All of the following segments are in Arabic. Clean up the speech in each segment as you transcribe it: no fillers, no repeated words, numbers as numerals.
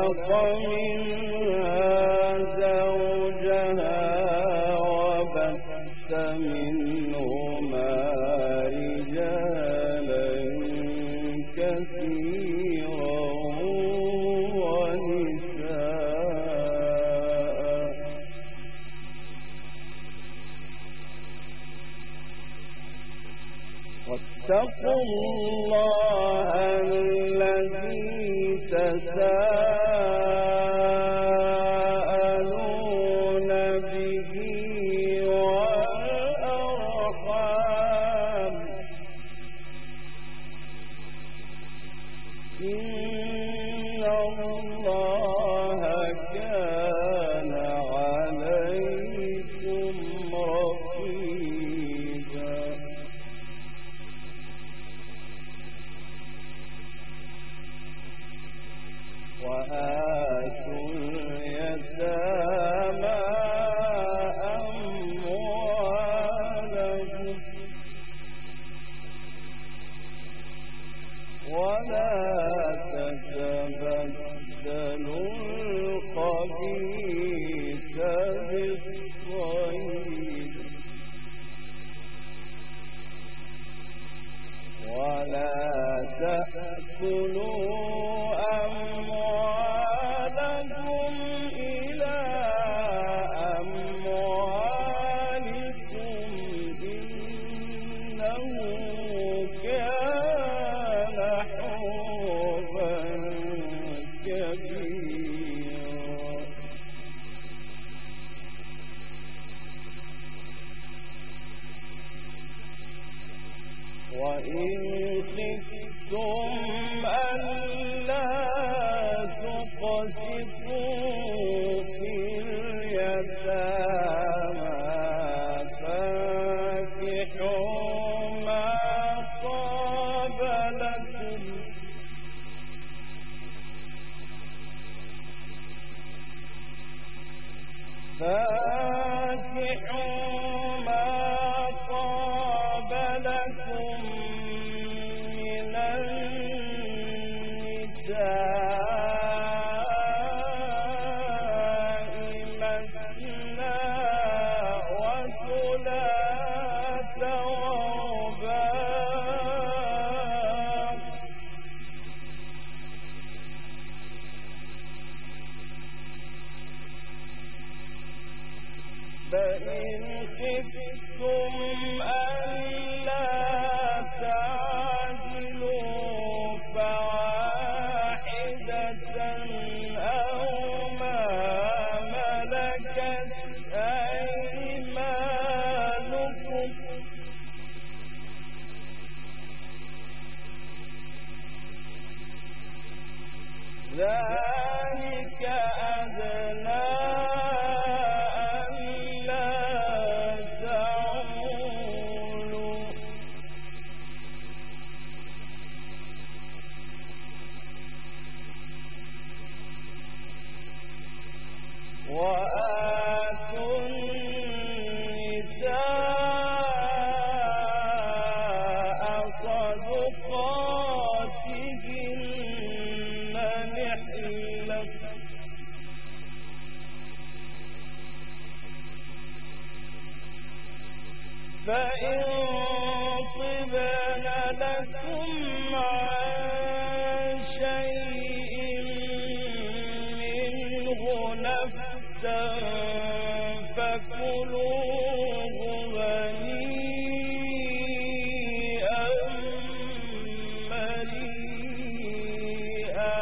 خلق منها زوجها وبث منهما رجالا كثيرا ونساء واتقوا الله الذي تساءلون به والأرحام إن الله كان عليكم رقيبا وآتوا اليتامى أموالهم ولا تتبدلوا الخبيث بالطيب ولا تأكلوا أموالكم إلى أموالكم إنه كان حوبا كبيرا وإن خفتم ألا تقسطوا في اليتامى فانكحوا ما طاب لكم من النساء مثنى وثلاث ورباع فإن خفتم ألا تعدلوا فواحدة أو ما ملكت أيمانكم ذلك أدنى وآتوا النساء صدقاتهن نحلة فإن طبن لكم عن شيء منه نفسا فكلوه هنيئا مريئا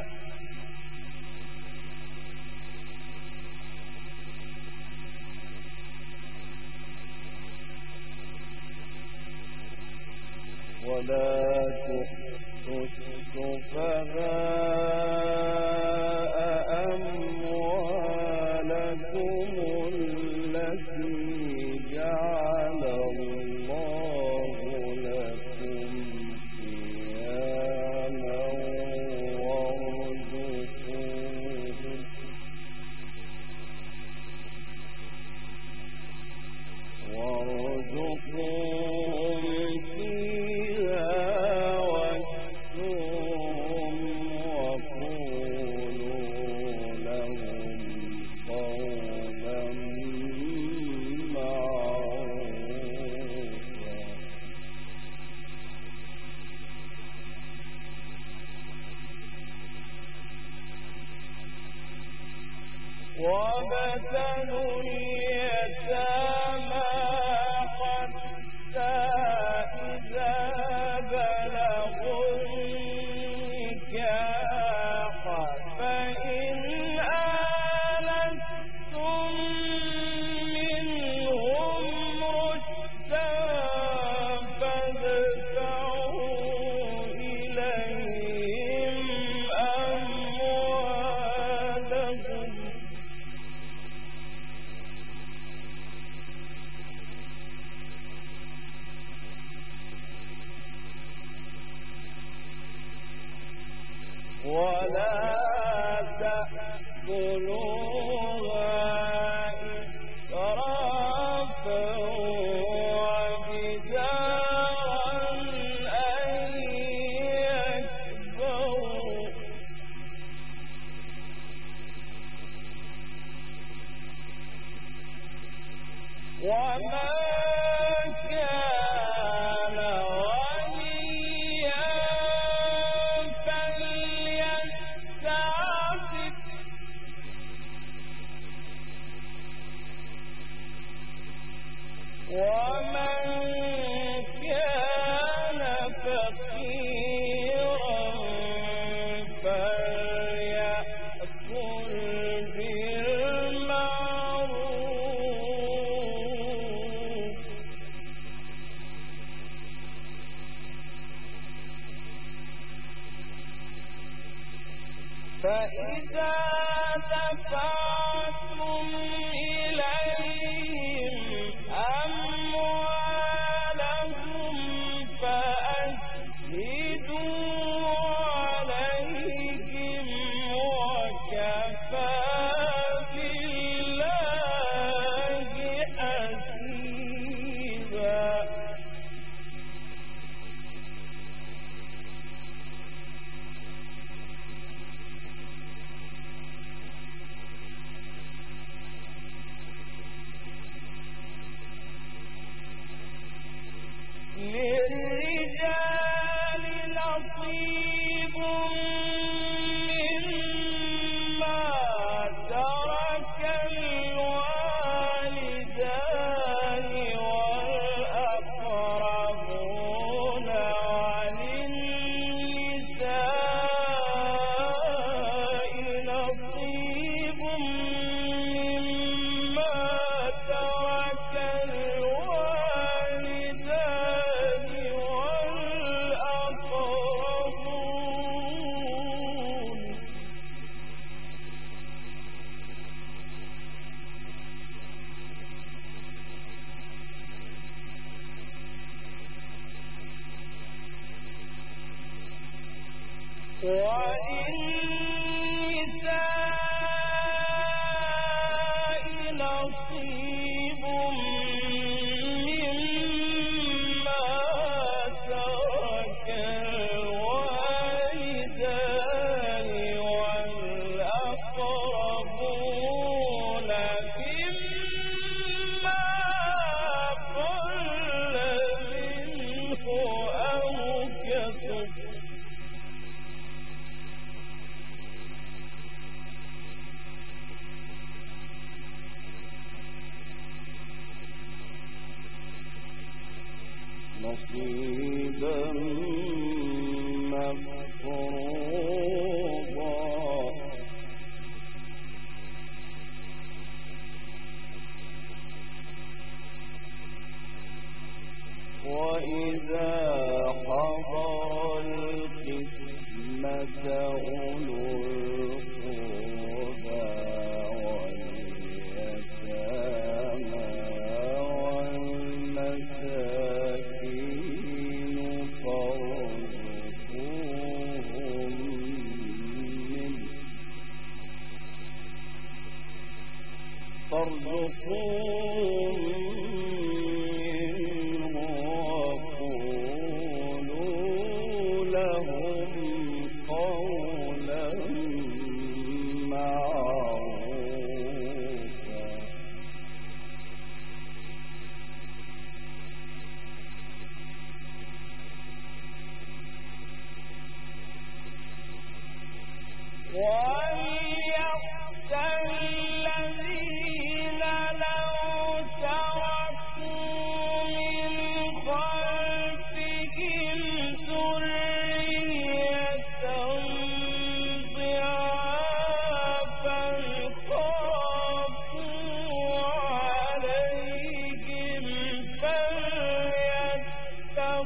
ولا تؤتوا السفهاء أموالكم التي جعل الله لكم قياما وارزقوهم فيها واكسوهم وابتلوا اليتامى حتى إذا بلغوا النكاح فإن آنستم منهم رشدا فادفعوا إليهم أموالهم ولا تأكلوها إسرافا وبدارا أن يكبروا ومن كان غنيا فليستعفف ومن كان فقيرا فليأكل بالمعروف فإذا دفعتم إليهم أموالهم فأشهدوا عليهم وكفى بالله حسيبا للرجال نصيب مما ترك الوالدان والأقربون وللنساء نصيب مما ترك الوالدان والأقربون وللنساء نصيب مما ترك الوالدان والأقربون مما قل منه أو كثر نصيبا مفروضا وإذا حضر القسمة أولو القربى واليتامى والمساكين فارزقوهم منه وقولوا لهم قولا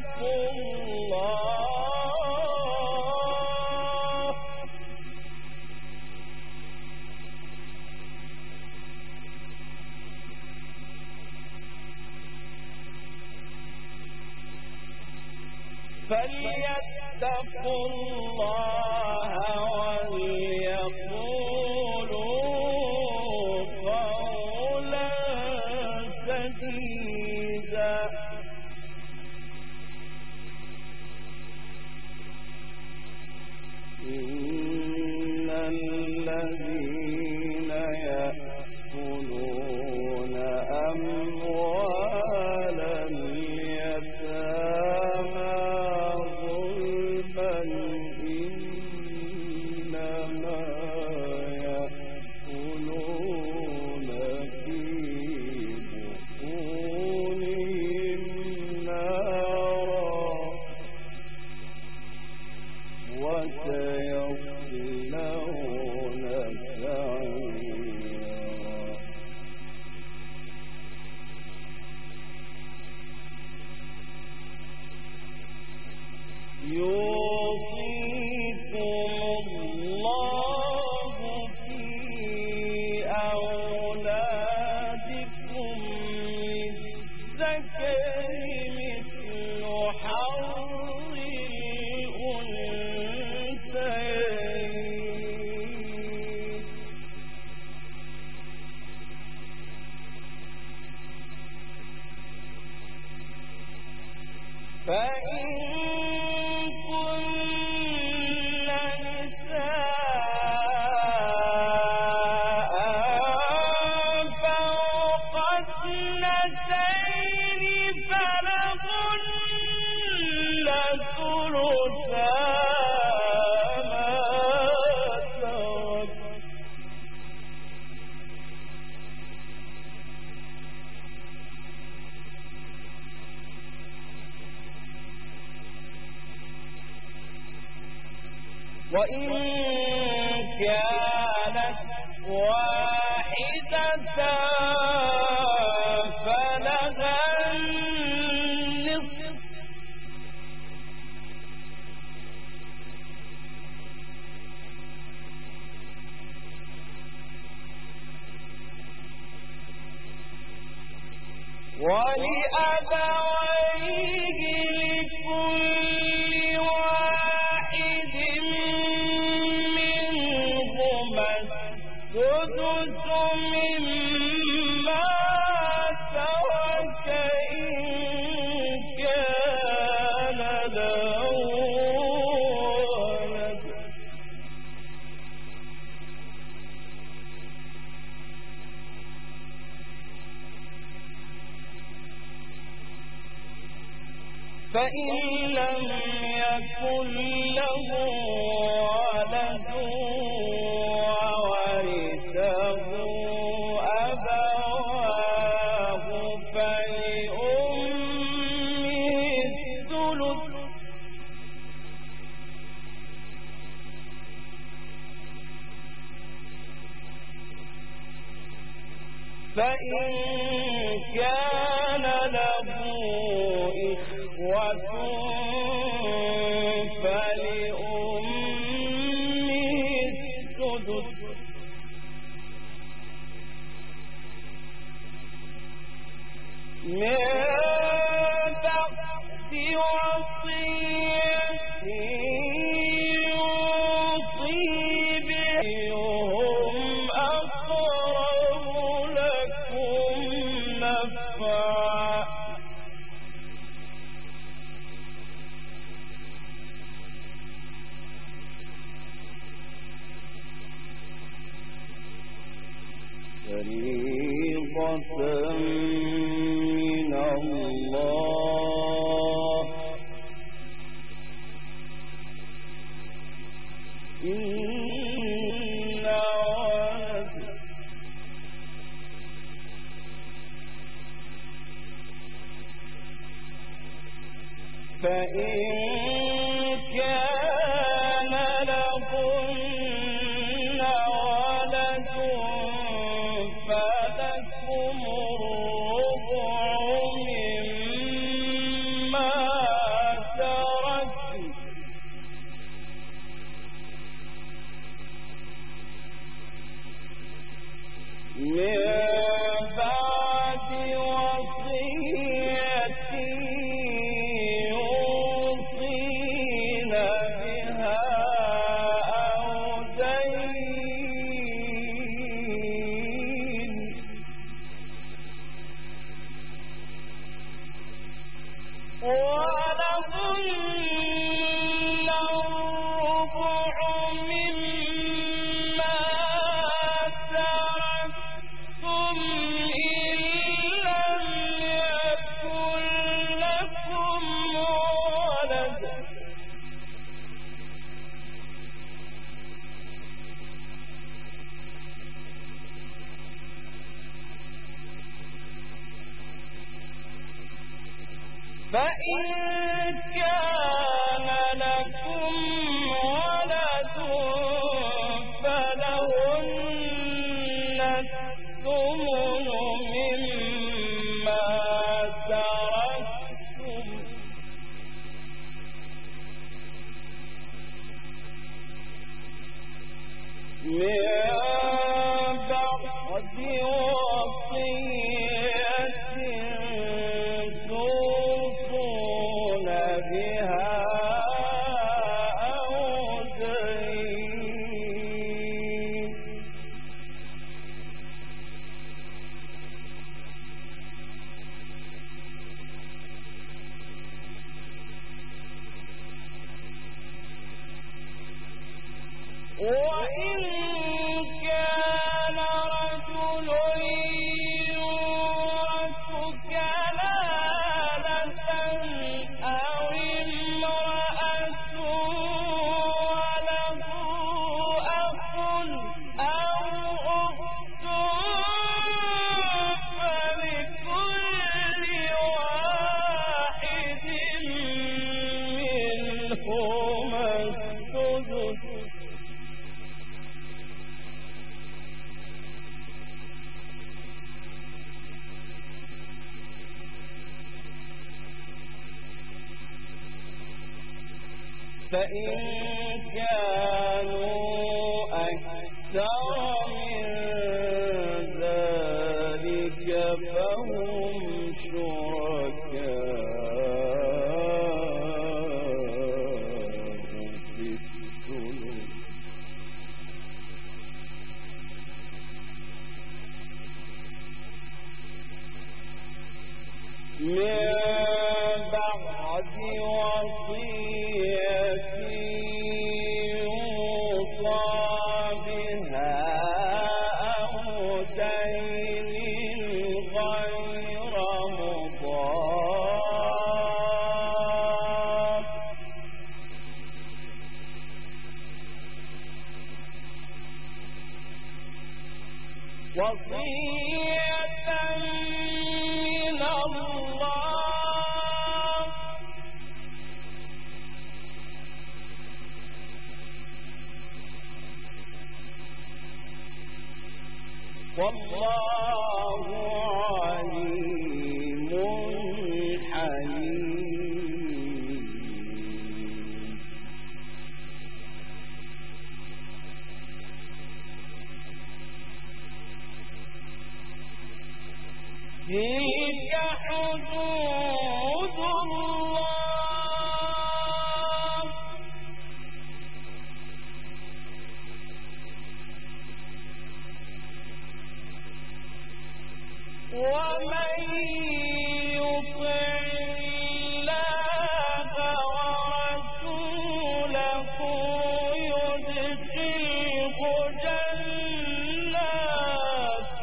فليتقوا الله وليقولوا قولا سديدا إن الذين يأكلون أموال اليتامى ظلما إنما يأكلون في بطونهم نارا وسيصلون سعيرا يوصيكم الله في أولادكم للذكر مثل حظ الأنثيين فإن كن نساء فوق اثنتين فلهن ثلثا ما ترك وإن كانت واحدة فلها النصف ولأبويه لكل واحد منهما السدس مما ترك إن كان له ولد فإن لم يكن له ولد وورثه أبواه فلأمه الثلث فإن كان له إخوة فلأمه السدس من بعد وصية يوصي به هم أقرب لكم نفعا فريضة من الله إن ولد فإن كان لهن ولد فلكم الربع مما فإن كان لكم ولد فلهن الثمن مما تركتم من بعد وصية توصون بها أو دين وإن كان رجل يورث كلالة أو امرأة وله أخ أو أخت فلكل واحد منهما السدس فإن كانوا أكثر من ذلك فهم شركاء في الثلث من بعد وصية يوصى بها أو دين غير مضار وصية من الله والله عليم حليم تلك حدود الله ومن يطع الله ورسوله يدخله جنات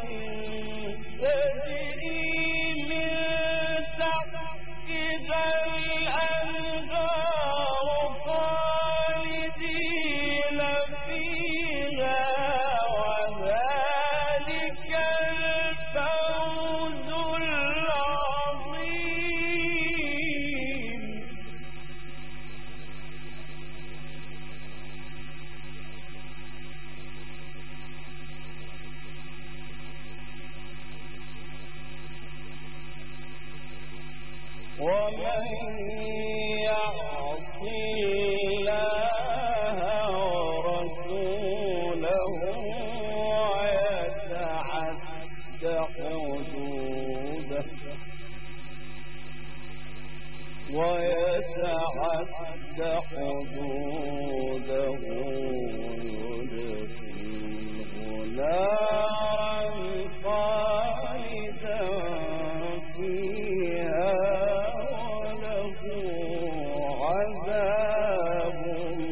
تجري من تحتها الأنهار خالدين فيها وذلك الفوز العظيم ومن يعص الله ورسوله ويتعد حدوده يدخله نارا خالدا فيها وله عذاب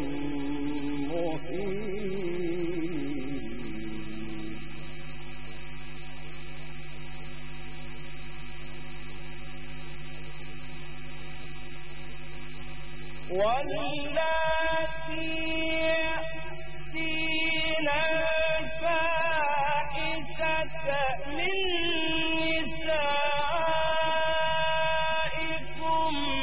مهين واللاتي يأتين الفاحشة من نسائكم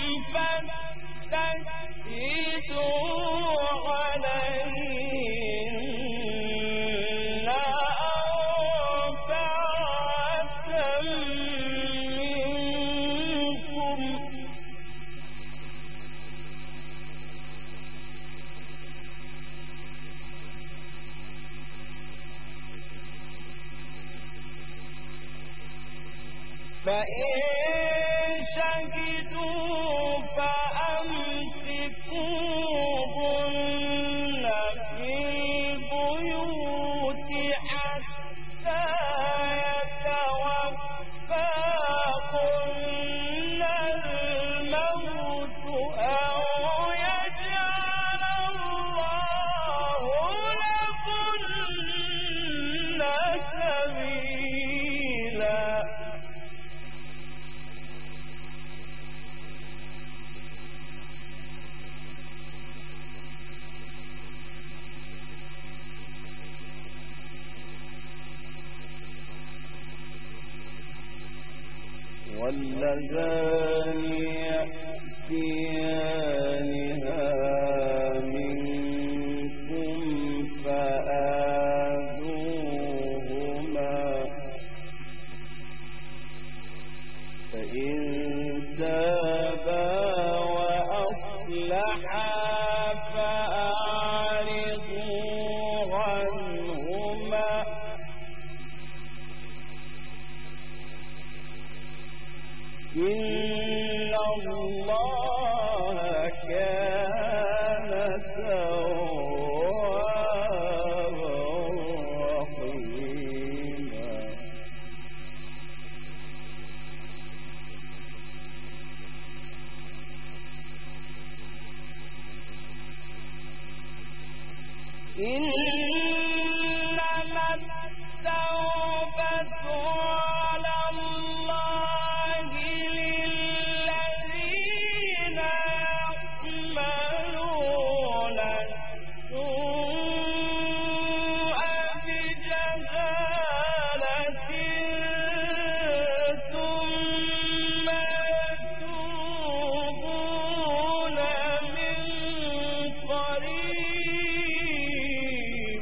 فإن شهدوا فأمسكوهن في البيوت حتى يتوفاهن الموت أو يجعل الله لهن سبيلا. واللذان يأتيانها منكم فآذوهما فإن تابا وأصلحا فأعرضوا عنهما إن الله كان توابا رحيما. إنما التوبة على الله للذين يعملون السوء بجهالة ثم يتوبون من قريب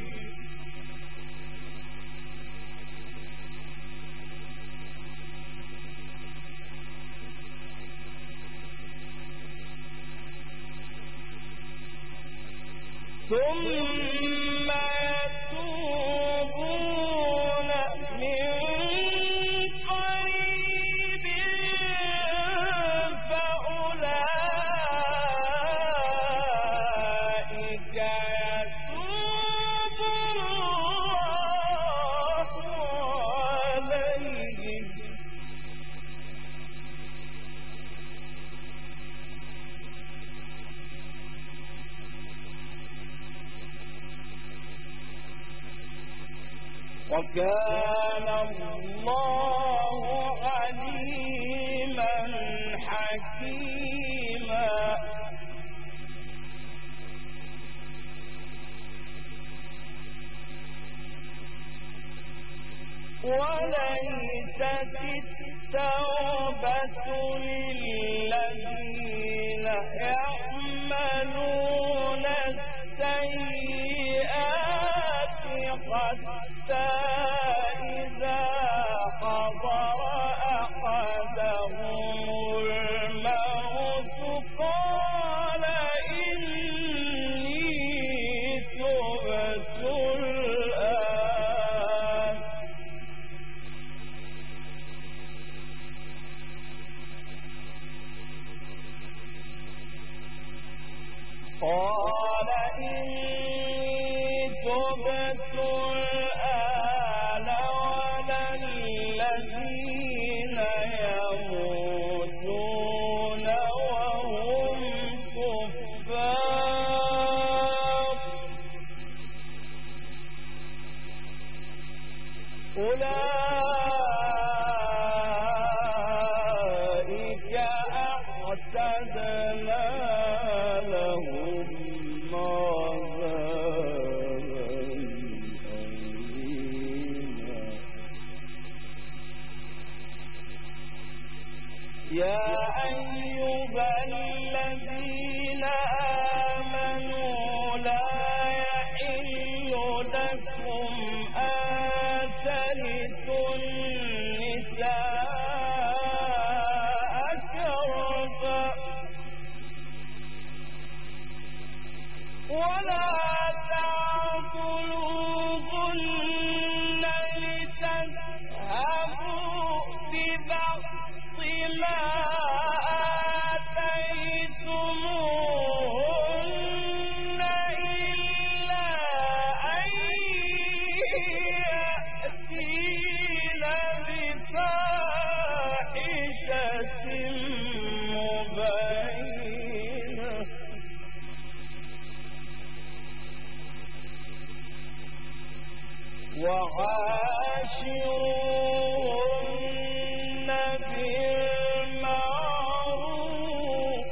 فأولئك يتوب الله عليهم. وكان الله عليما حكيما. وليست التوبة للذين يعملون السيئات حتى إذا حضر أحدهم الموت قال إني تبت الآن ولا الذين يموتون وهم كفار أولئك أعتدنا لهم نارا وعاشرهن بالمعروف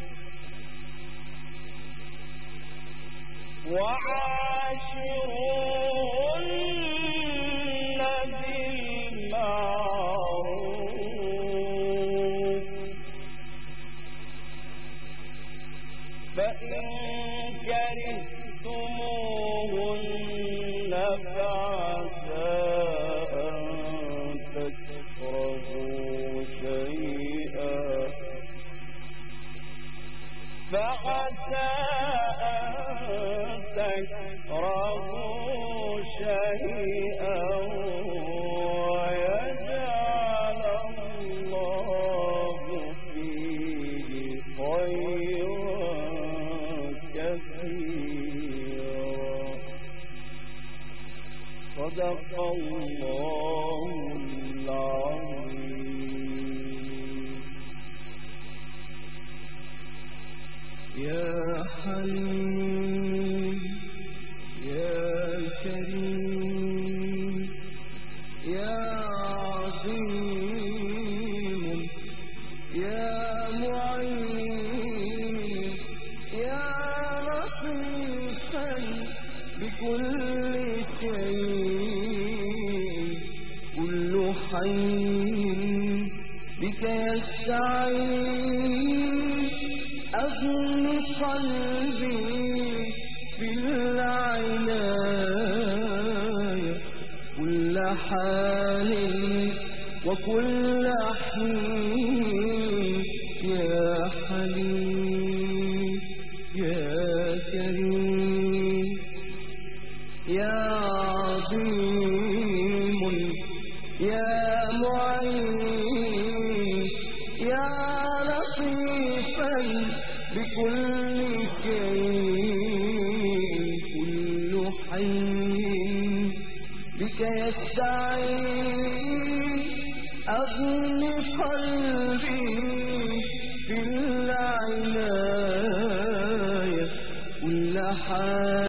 فإن كرهتموهن فعسى أن تكرهوا شيئا ويجعل الله فيه خيرا كثيرا. صدق الله العظيم. يا حليم يا كريم يا عظيم يا معين يا لطيفا بكل شيء كل حي بك يستعين أغن قلبي بالعناية كل حال وكل حين يا حليم يا كريم يا عظيم يا معين يا لطيفا بكل شيء كل حي بك يستعين